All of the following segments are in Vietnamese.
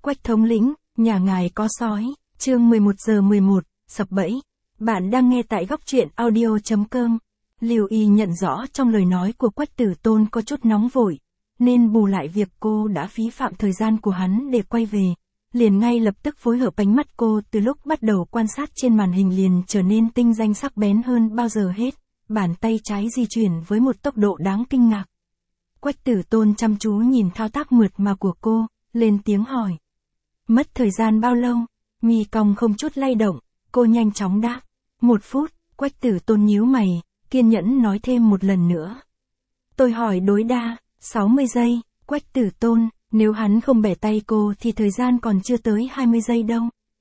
Quách thống lĩnh, nhà ngài có sói, chương 11:11, sập bẫy. Bạn đang nghe tại góc truyện audio.com. Lưu Y nhận rõ trong lời nói của Quách Tử Tôn có chút nóng vội, nên bù lại việc cô đã phí phạm thời gian của hắn để quay về, liền ngay lập tức phối hợp. Ánh mắt cô từ lúc bắt đầu quan sát trên màn hình liền trở nên tinh danh sắc bén hơn bao giờ hết, bàn tay trái di chuyển với một tốc độ đáng kinh ngạc. Quách Tử Tôn chăm chú nhìn thao tác mượt mà của cô, lên tiếng hỏi. Mất thời gian bao lâu? Mi cong không chút lay động, cô nhanh chóng đáp. 1 phút, Quách Tử Tôn nhíu mày, kiên nhẫn nói thêm một lần nữa. Tôi hỏi đối đa, 60 giây, Quách Tử Tôn, nếu hắn không bẻ tay cô thì thời gian còn chưa tới 20 giây đâu.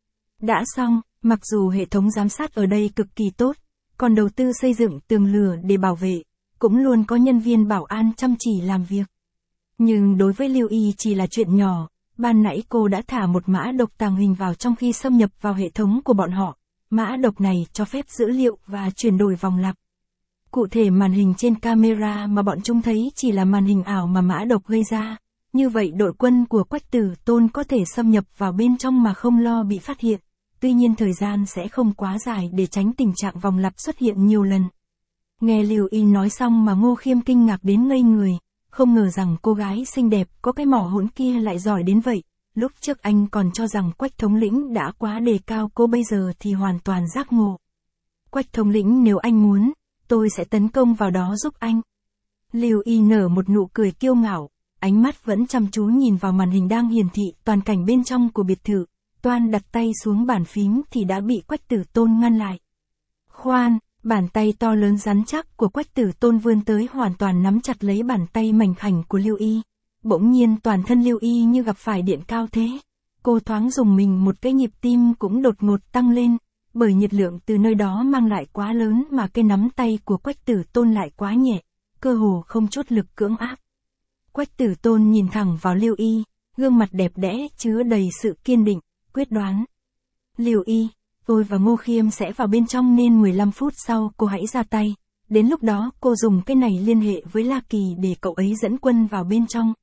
Đã xong, mặc dù hệ thống giám sát ở đây cực kỳ tốt, còn đầu tư xây dựng tường lửa để bảo vệ, cũng luôn có nhân viên bảo an chăm chỉ làm việc. Nhưng đối với Lưu Y chỉ là chuyện nhỏ, ban nãy cô đã thả một mã độc tàng hình vào trong khi xâm nhập vào hệ thống của bọn họ. Mã độc này cho phép dữ liệu và chuyển đổi vòng lặp. Cụ thể màn hình trên camera mà bọn chúng thấy chỉ là màn hình ảo mà mã độc gây ra. Như vậy đội quân của Quách Tử Tôn có thể xâm nhập vào bên trong mà không lo bị phát hiện. Tuy nhiên thời gian sẽ không quá dài để tránh tình trạng vòng lặp xuất hiện nhiều lần. Nghe Lưu Y nói xong mà Ngô Khiêm kinh ngạc đến ngây người, không ngờ rằng cô gái xinh đẹp có cái mỏ hỗn kia lại giỏi đến vậy. Lúc trước anh còn cho rằng Quách thống lĩnh đã quá đề cao cô, bây giờ thì hoàn toàn giác ngộ. Quách thống lĩnh, nếu anh muốn, tôi sẽ tấn công vào đó giúp anh. Lưu Y nở một nụ cười kiêu ngạo, ánh mắt vẫn chăm chú nhìn vào màn hình đang hiển thị toàn cảnh bên trong của biệt thự. Toan đặt tay xuống bàn phím thì đã bị Quách Tử Tôn ngăn lại. Khoan, bàn tay to lớn rắn chắc của Quách Tử Tôn vươn tới hoàn toàn nắm chặt lấy bàn tay mảnh khảnh của Lưu Y. Bỗng nhiên toàn thân Lưu Y như gặp phải điện cao thế. Cô thoáng dùng mình, một cái nhịp tim cũng đột ngột tăng lên, bởi nhiệt lượng từ nơi đó mang lại quá lớn mà cái nắm tay của Quách Tử Tôn lại quá nhẹ, cơ hồ không chút lực cưỡng áp. Quách Tử Tôn nhìn thẳng vào Lưu Y, gương mặt đẹp đẽ chứa đầy sự kiên định, quyết đoán. Lưu Y, tôi và Ngô Khiêm sẽ vào bên trong nên 15 phút sau cô hãy ra tay. Đến lúc đó cô dùng cái này liên hệ với La Kỳ để cậu ấy dẫn quân vào bên trong.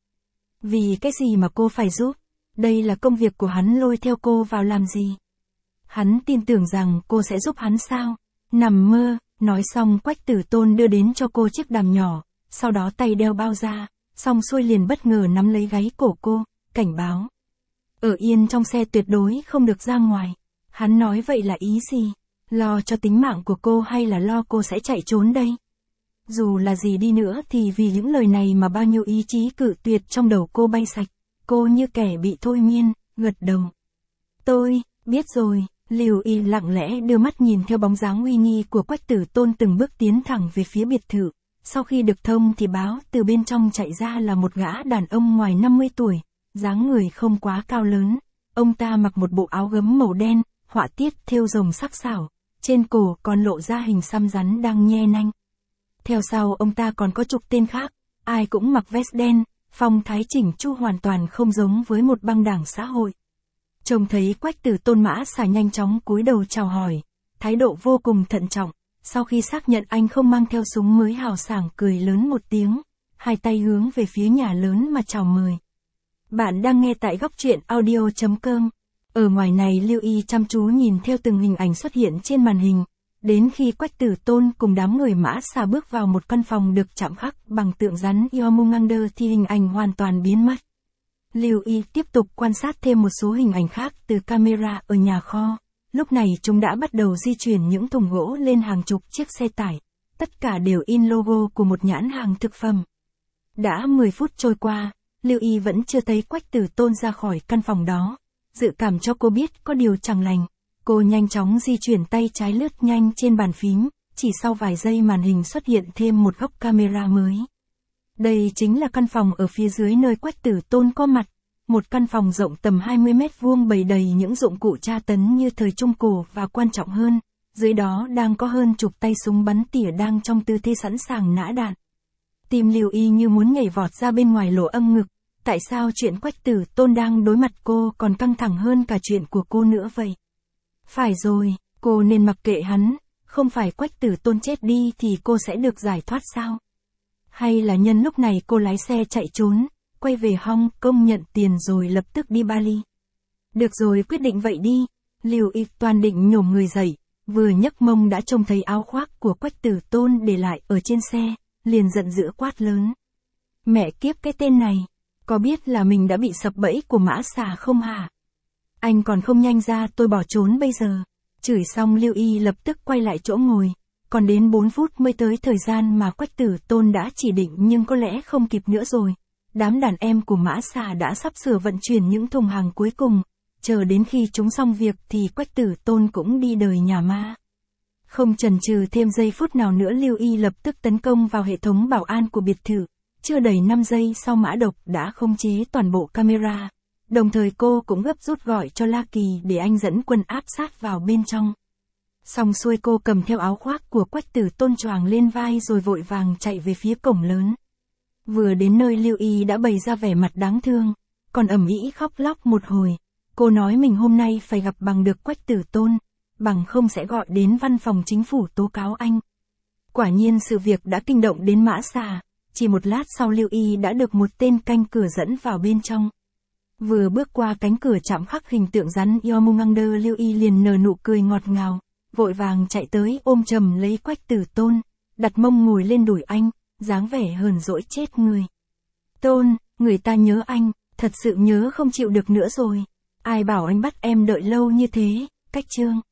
Vì cái gì mà cô phải giúp? Đây là công việc của hắn, lôi theo cô vào làm gì? Hắn tin tưởng rằng cô sẽ giúp hắn sao? Nằm mơ. Nói xong Quách Tử Tôn đưa đến cho cô chiếc đàm nhỏ, sau đó tay đeo bao ra, xong xuôi liền bất ngờ nắm lấy gáy cổ cô, cảnh báo. Ở yên trong xe, tuyệt đối không được ra ngoài. Hắn nói vậy là ý gì? Lo cho tính mạng của cô hay là lo cô sẽ chạy trốn đây? Dù là gì đi nữa thì vì những lời này mà bao nhiêu ý chí cự tuyệt trong đầu cô bay sạch. Cô như kẻ bị thôi miên, gật đầu. Tôi, biết rồi. Lưu Y lặng lẽ đưa mắt nhìn theo bóng dáng uy nghi của Quách Tử Tôn từng bước tiến thẳng về phía biệt thự. Sau khi được thông thì báo từ bên trong chạy ra là một gã đàn ông ngoài 50 tuổi, dáng người không quá cao lớn. Ông ta mặc một bộ áo gấm màu đen, họa tiết thêu rồng sắc sảo, trên cổ còn lộ ra hình xăm rắn đang nhe nanh. Theo sau ông ta còn có chục tên khác, ai cũng mặc vest đen, phong thái chỉnh chu hoàn toàn không giống với một băng đảng xã hội. Trông thấy Quách Tử Tôn, Mã Xà nhanh chóng cúi đầu chào hỏi, thái độ vô cùng thận trọng. Sau khi xác nhận anh không mang theo súng mới hào sảng cười lớn một tiếng, hai tay hướng về phía nhà lớn mà chào mời. Bạn đang nghe tại góc truyện audio.com. Ở ngoài này Lưu Y chăm chú nhìn theo từng hình ảnh xuất hiện trên màn hình, đến khi Quách Tử Tôn cùng đám người Mã Xà bước vào một căn phòng được chạm khắc bằng tượng rắn Yomungander thì hình ảnh hoàn toàn biến mất. Lưu Y tiếp tục quan sát thêm một số hình ảnh khác từ camera ở nhà kho. Lúc này chúng đã bắt đầu di chuyển những thùng gỗ lên hàng chục chiếc xe tải. Tất cả đều in logo của một nhãn hàng thực phẩm. Đã 10 phút trôi qua, Lưu Y vẫn chưa thấy Quách Tử Tôn ra khỏi căn phòng đó. Dự cảm cho cô biết có điều chẳng lành. Cô nhanh chóng di chuyển tay trái lướt nhanh trên bàn phím, chỉ sau vài giây màn hình xuất hiện thêm một góc camera mới. Đây chính là căn phòng ở phía dưới nơi Quách Tử Tôn có mặt. Một căn phòng rộng tầm 20 mét vuông bày đầy những dụng cụ tra tấn như thời Trung Cổ và quan trọng hơn, dưới đó đang có hơn chục tay súng bắn tỉa đang trong tư thế sẵn sàng nã đạn. Tim Lưu Y như muốn nhảy vọt ra bên ngoài lỗ âm ngực. Tại sao chuyện Quách Tử Tôn đang đối mặt cô còn căng thẳng hơn cả chuyện của cô nữa vậy? Phải rồi, cô nên mặc kệ hắn, không phải Quách Tử Tôn chết đi thì cô sẽ được giải thoát sao? Hay là nhân lúc này cô lái xe chạy trốn, quay về Hong Kong nhận tiền rồi lập tức đi Bali? Được rồi, quyết định vậy đi. Lưu Y Toàn định nhổm người dậy, vừa nhấc mông đã trông thấy áo khoác của Quách Tử Tôn để lại ở trên xe, liền giận dữ quát lớn. Mẹ kiếp cái tên này, có biết là mình đã bị sập bẫy của Mã Xà không hả? Anh còn không nhanh ra tôi bỏ trốn bây giờ. Chửi xong Lưu Y lập tức quay lại chỗ ngồi, còn đến 4 phút mới tới thời gian mà Quách Tử Tôn đã chỉ định nhưng có lẽ không kịp nữa rồi. Đám đàn em của Mã Xà đã sắp sửa vận chuyển những thùng hàng cuối cùng, chờ đến khi chúng xong việc thì Quách Tử Tôn cũng đi đời nhà ma. Không chần chừ thêm giây phút nào nữa Lưu Y lập tức tấn công vào hệ thống bảo an của biệt thự. Chưa đầy 5 giây sau Mã Độc đã khống chế toàn bộ camera. Đồng thời cô cũng gấp rút gọi cho La Kỳ để anh dẫn quân áp sát vào bên trong. Xong xuôi cô cầm theo áo khoác của Quách Tử Tôn choàng lên vai rồi vội vàng chạy về phía cổng lớn. Vừa đến nơi Lưu Y đã bày ra vẻ mặt đáng thương, còn ầm ĩ khóc lóc một hồi. Cô nói mình hôm nay phải gặp bằng được Quách Tử Tôn, bằng không sẽ gọi đến văn phòng chính phủ tố cáo anh. Quả nhiên sự việc đã kinh động đến Mã Xà, chỉ một lát sau Lưu Y đã được một tên canh cửa dẫn vào bên trong. Vừa bước qua cánh cửa chạm khắc hình tượng rắn Yomungander Lưu Y liền nở nụ cười ngọt ngào, vội vàng chạy tới ôm chầm lấy Quách Tử Tôn, đặt mông ngồi lên đùi anh, dáng vẻ hờn dỗi chết người. Tôn, người ta nhớ anh, thật sự nhớ không chịu được nữa rồi. Ai bảo anh bắt em đợi lâu như thế, Cách Trương.